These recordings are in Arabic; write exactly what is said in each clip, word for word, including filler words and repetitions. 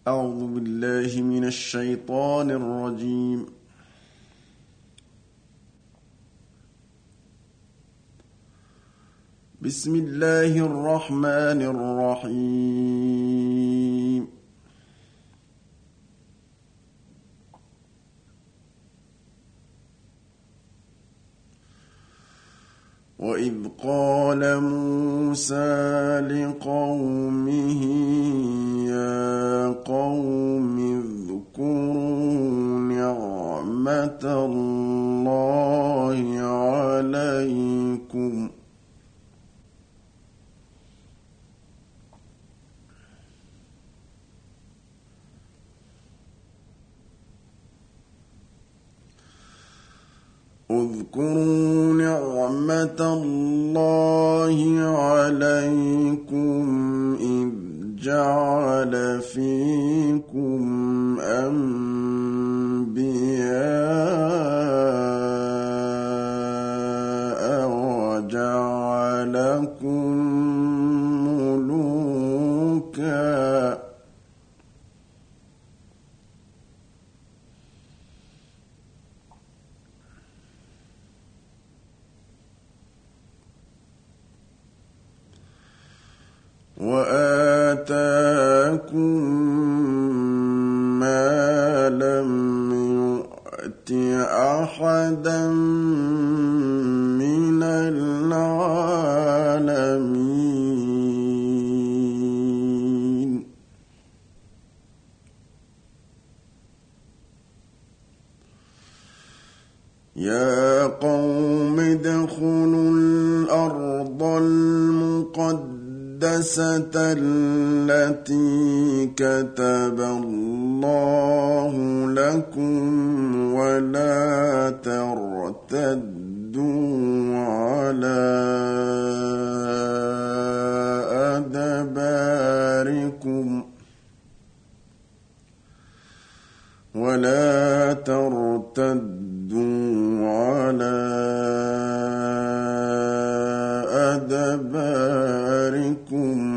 أعوذ بالله من الشيطان الرجيم. بسم الله الرحمن الرحيم. وإذ قال موسى لقومه يا قوم اذكروا نعمة الله عليكم اذكروا نعمة الله عليكم إذ جعل فيكم أنبياء وجعلكم ملوكا وآتاكم ما لم يؤت أحدا من العالمين. يا قوم ادخلوا الأرض المقدسة التي كتب الله لكم ولا ترتدوا على أدباركم ولا ترتدوا على أدباركم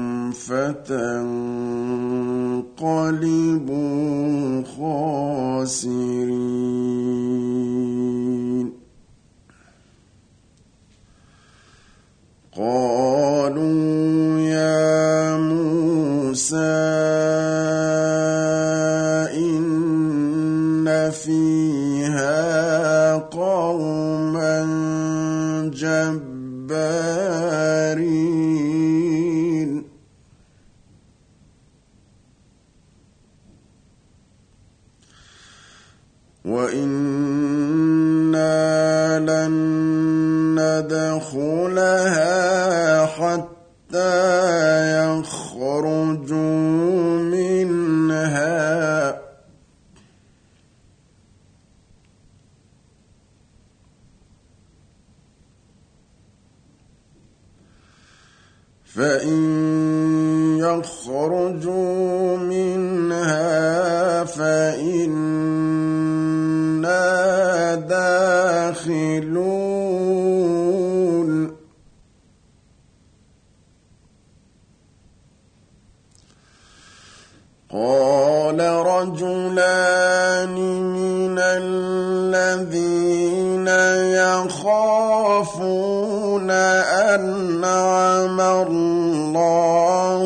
فتنقلبوا خاسرين. قالوا يا موسى إن فيها قوما جبارين وإنا لن ندخلها حتى يخرجوا منها فإن يخرجوا منها فإنا داخلون. قال رجلان من الذين يخافون أنعم الله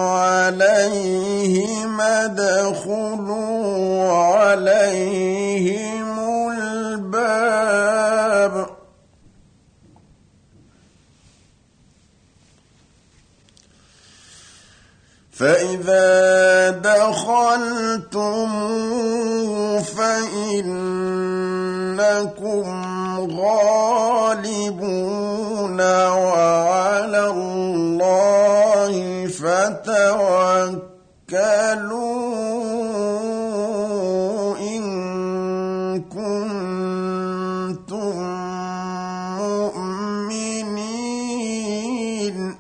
عليهم ادخلوا عليهم الباب فإذا دخلتم فإنكم غالبون وعلى الله فتوكلوا إن كنتم مؤمنين.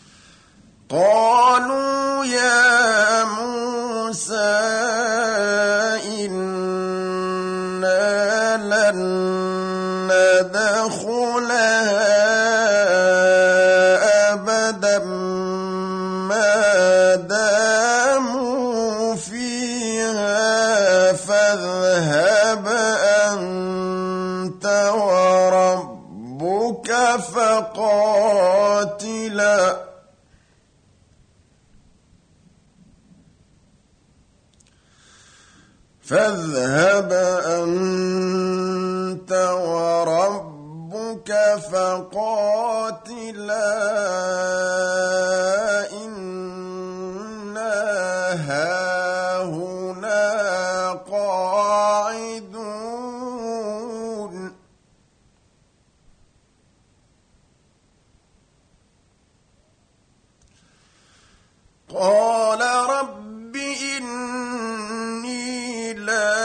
قالوا يا موسى فقاتلا فاذهب أنت وربك فقاتلا إنا هاهنا قاعدون قال رب إني لا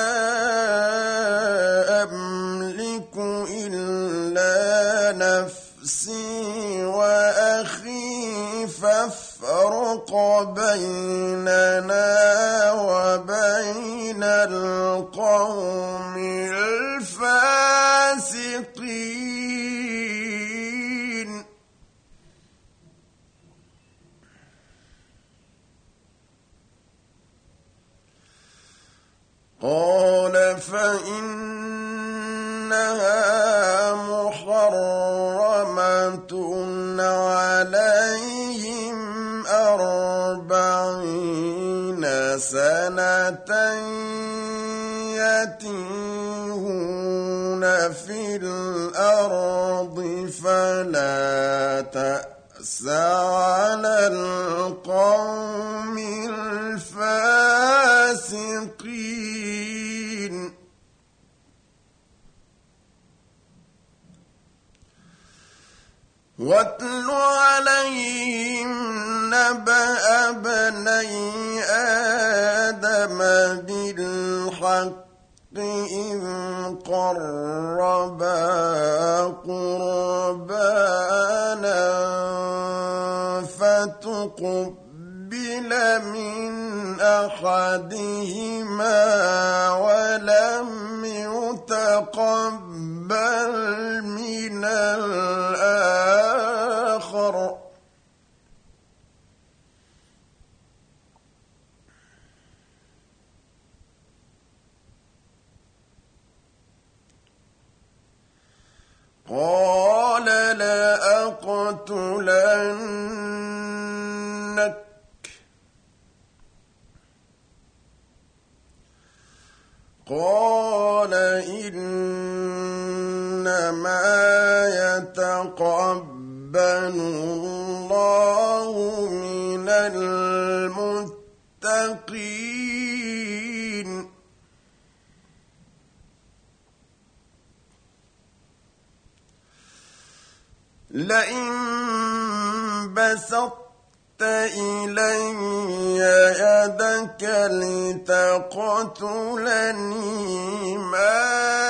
أملك إلا نفسي وأخي فافرق بيننا وبين القوم الفاسقين قال فإنها محرمة عليهم أربعين سنة يتيهون في الأرض فلا تأس على القوم الفاسقين واتل عليهم نبأ بني آدم بالحق إذ قربا قربانا فتقبل من أحدهما ولم يتقبل من الآخر قال لأقتلنك قال إنما يتقبل الله من المتقين لئن بسطت إلي يدك لتقتلني ما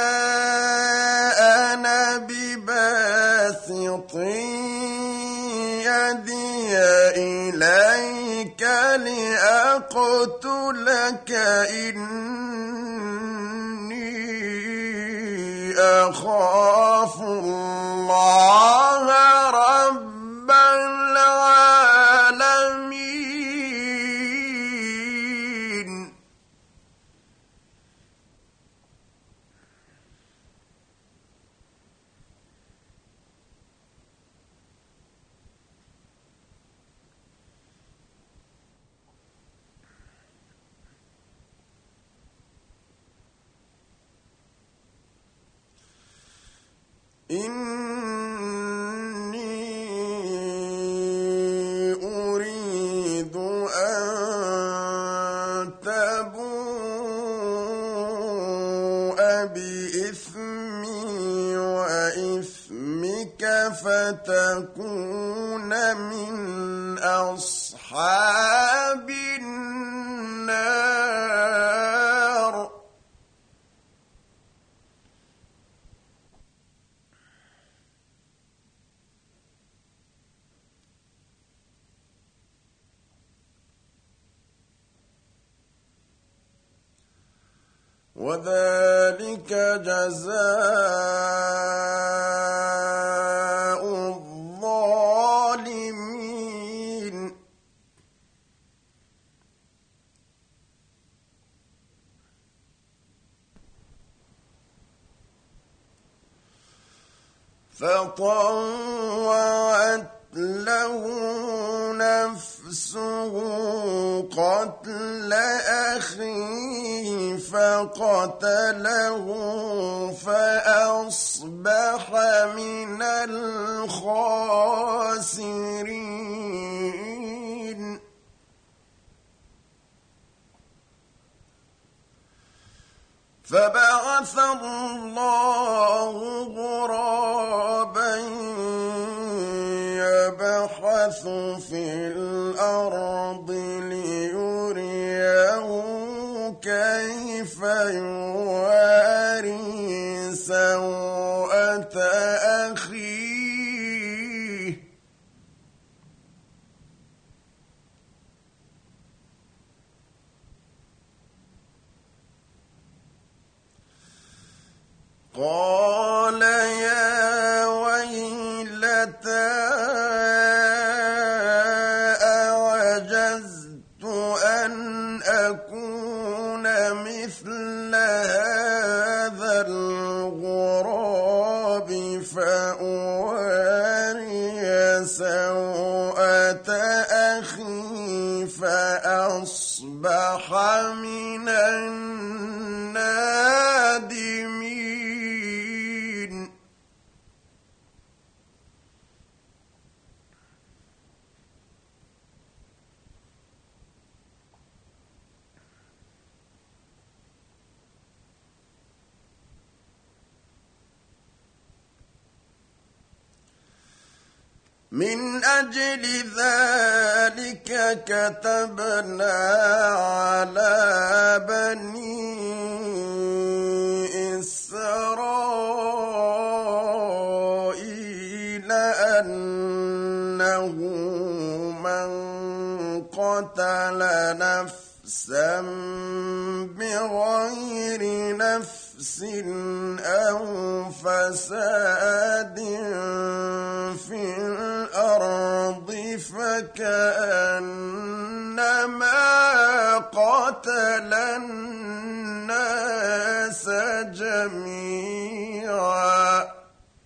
أنا بباسط يدي إليك لأقتلك إني أخاف الله رب العالمين إني أريد أن تبوء بإثمي وإثمك فتكون من أصحاب النار وذلك جزاء الظالمين فطوعت له نفسه قتل أخيه فقتله فأصبح من الخاسرين. فبعث الله غرابا يبحث في الأرض ليريه كيف يواري سوءة أخيه قال يا ويلتى أعجزت أن أكون مثل هذا الغراب فأواري سوءة أخي فأصبح من النادمين. من أجل ذلك كتبنا على بني إسرائيل أنه من قتل نفسا بغير نفس أو فساد في الأرض فكأنما قتل الناس جميعا.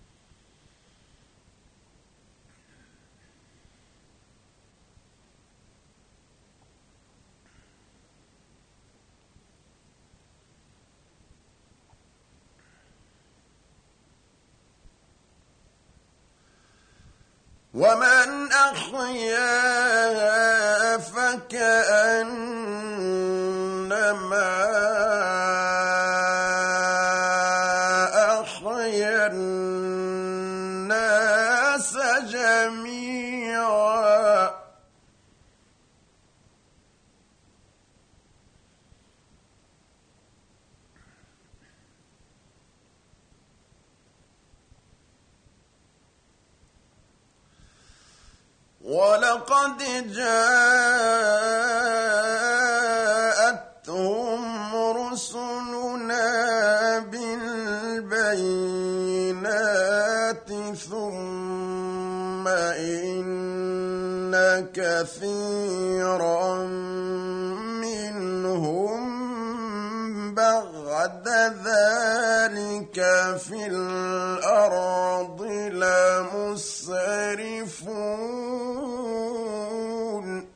ومن أحياها فكأنما أحيا الناس جميعا. ولقد جاءتهم رسلنا بالبينات ثم إن كثيرا منهم بعد ذلك في الأرض لمسرفون.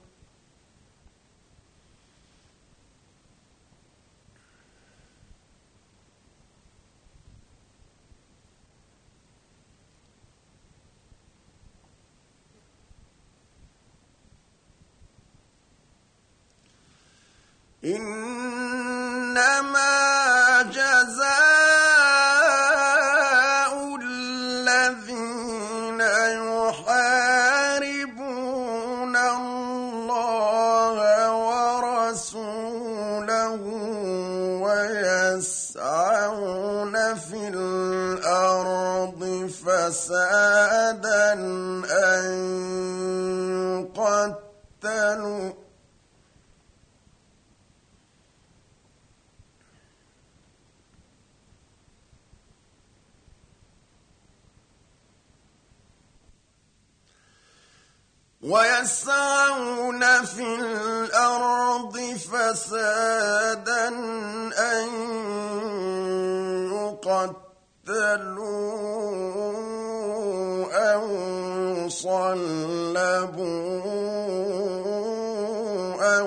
إنما جزاء الذين يحاربون الله ورسوله ويسعون في الأرض فسادا أن يقتلوا ويسعون في الأرض فسادا أن يقتلوا أو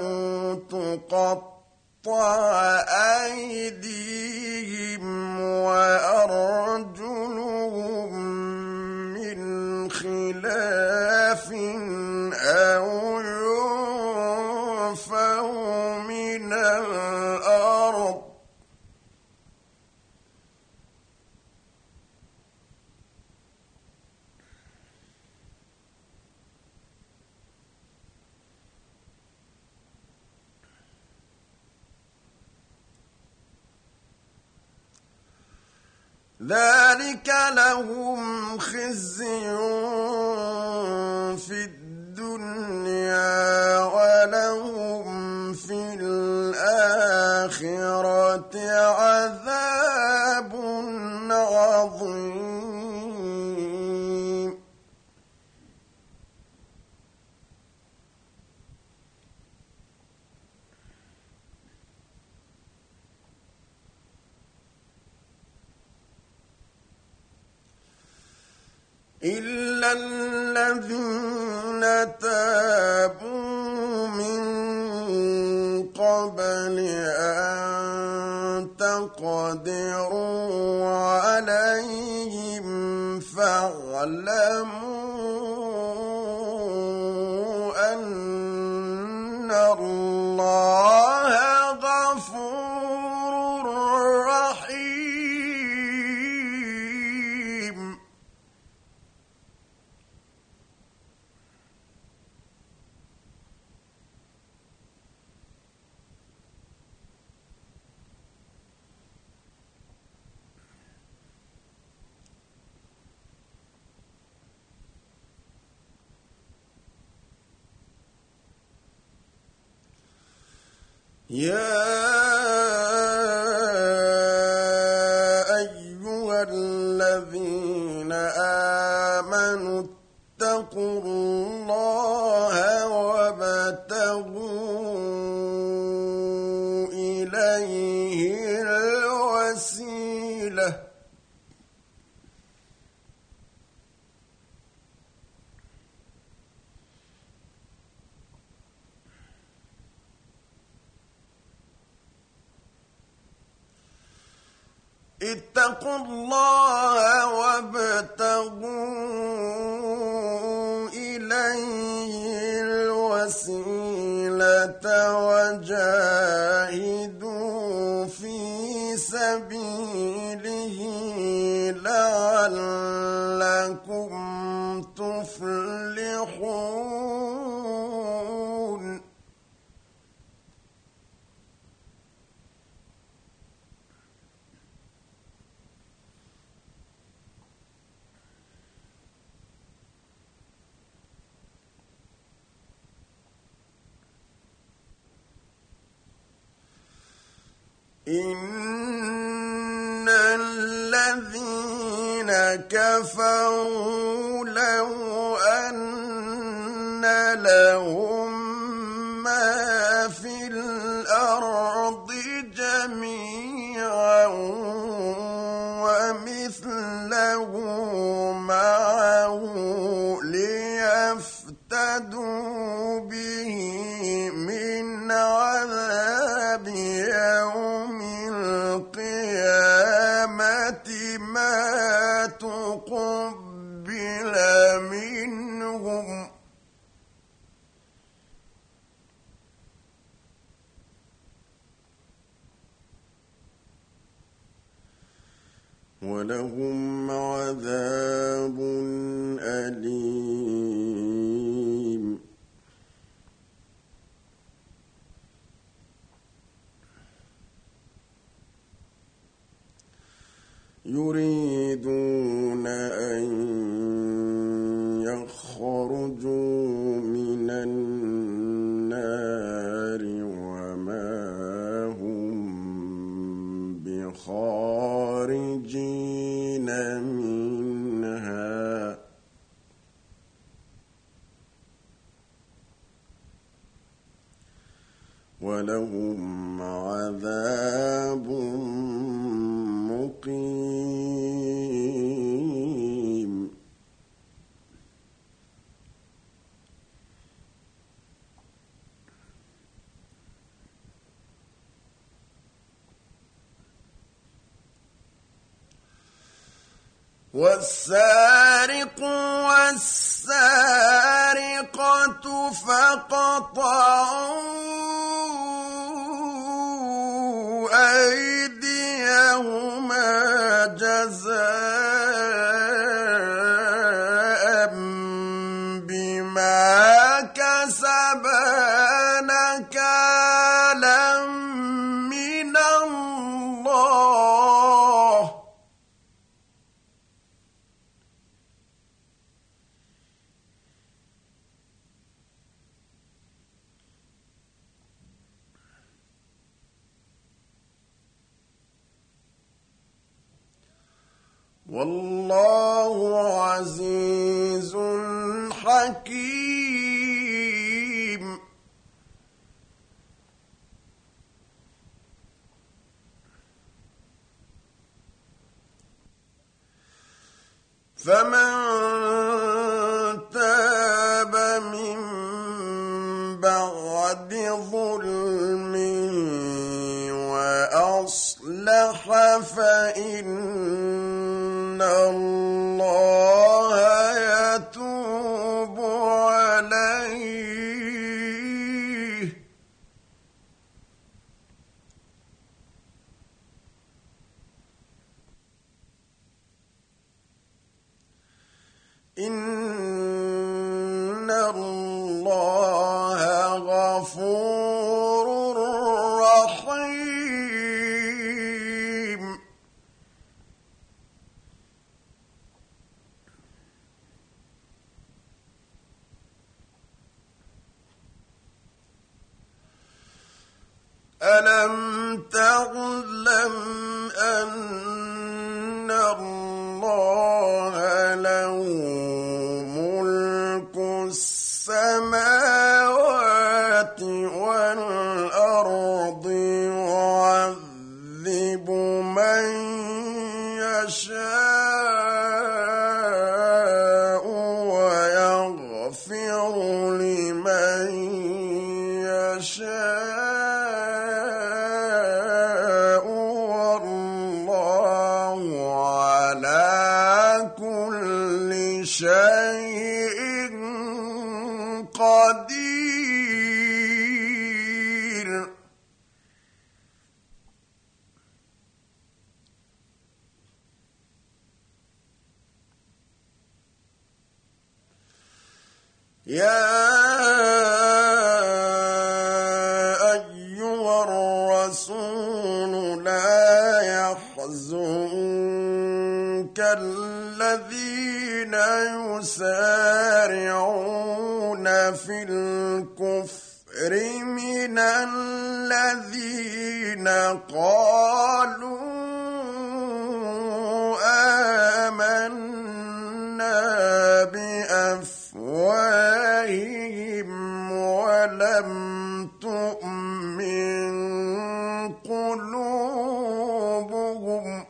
تقطع أيديهم وأرجلهم من خلاف أو ينفوا من الأرض ذلك لهم خزي في الدنيا ولهم في الآخرة عذاب عظيم إلا الذين تابوا من قبل أن تقدروا عليهم فاعلموا أن الله غفور رحيم يا أيها الذين آمنوا اتقوا الله وابتغوا إليه الوسيلة اتقوا الله وابتغوا إليه الوسيلة وجاهدوا في سبيله لعلكم تفلحون إن الذين كفروا لو أن لهم ما في الأرض جميعا ومثله معه ليفتدوا به من عذاب يوم القيامة ما تقبل منهم ولهم عذاب أليم يريدون أن يخرجوا من النار وما هم بخارجين منها ولهم عذاب مقيم والسارق والسارقة فاقطعوا أيديهما جزاء بما كسبا نكالا من الله والله عزيز حكيم. فمن تاب من بعد ظلمه وأصلح فإن الله يتوب عليه. إن الله غفور رحيم. ألم تعلم أن الله له ملك السماوات والأرض يعذب من يشاء ويغفر لمن يشاء شيء قدير. يا أيها الرسول لا يحزنك الذين يسارعون في الكفر من الذين قالوا آمنا بأفواههم ولم تؤمن قلوبهم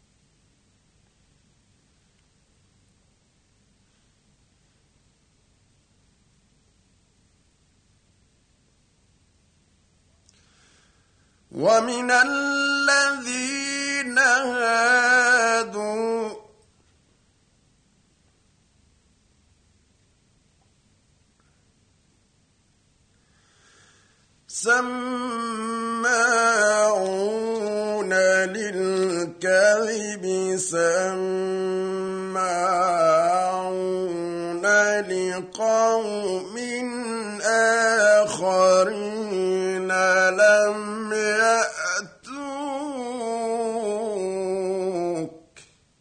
ومن الذين هادوا سماعون للكذب سماعون لقوم آخرين لم يأتوك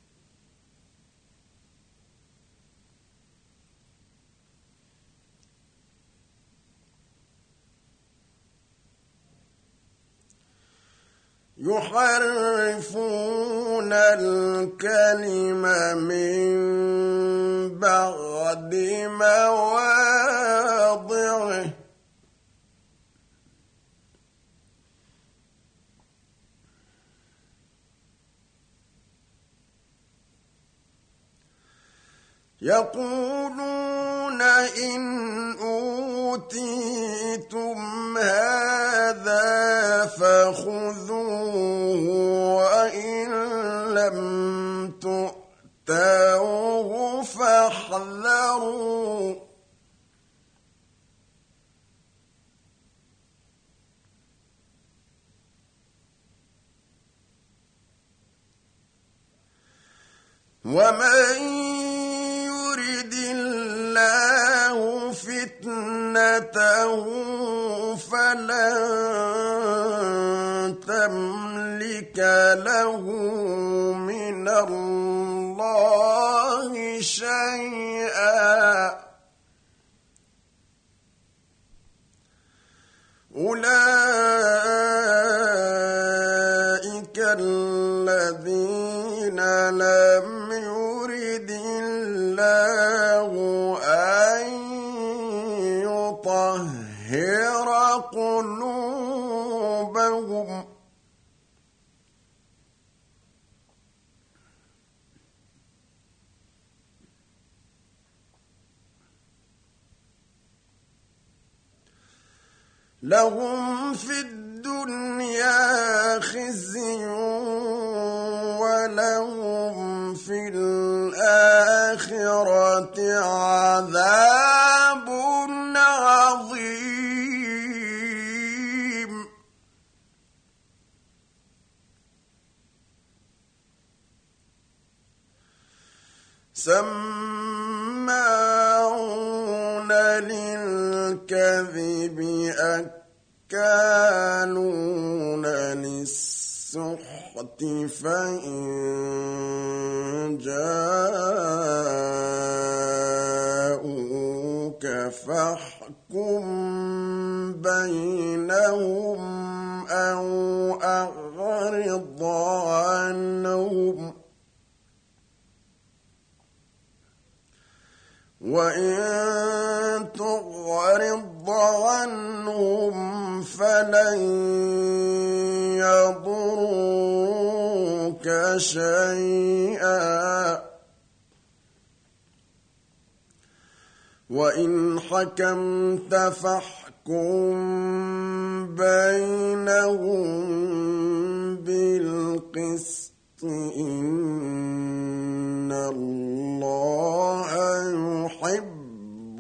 يحرفون الكلم من بعد مواضعه يقولون إن أوتيتم هذا فخذوه وإن لم تؤتوا فاحذروا ومن يرد الله فتنته فلن تملك له من الله شيئا أولئك الذين لم يرد الله أن يطهر قلوبهم لهم في الدنيا خزي ولهم في الآخرة عذاب عظيم سماعون للكذب أكالون للسحت فإن جاءوك فاحكم بينهم أو أعرض عنهم وإن تعرض عنهم فلن يضروك شيئا وإن حكمت فاحكم بينهم بالقسط إن الله يحب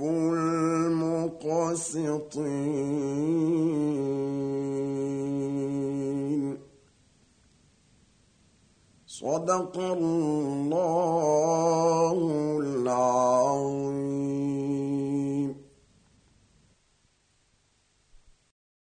المقسطين. صدق الله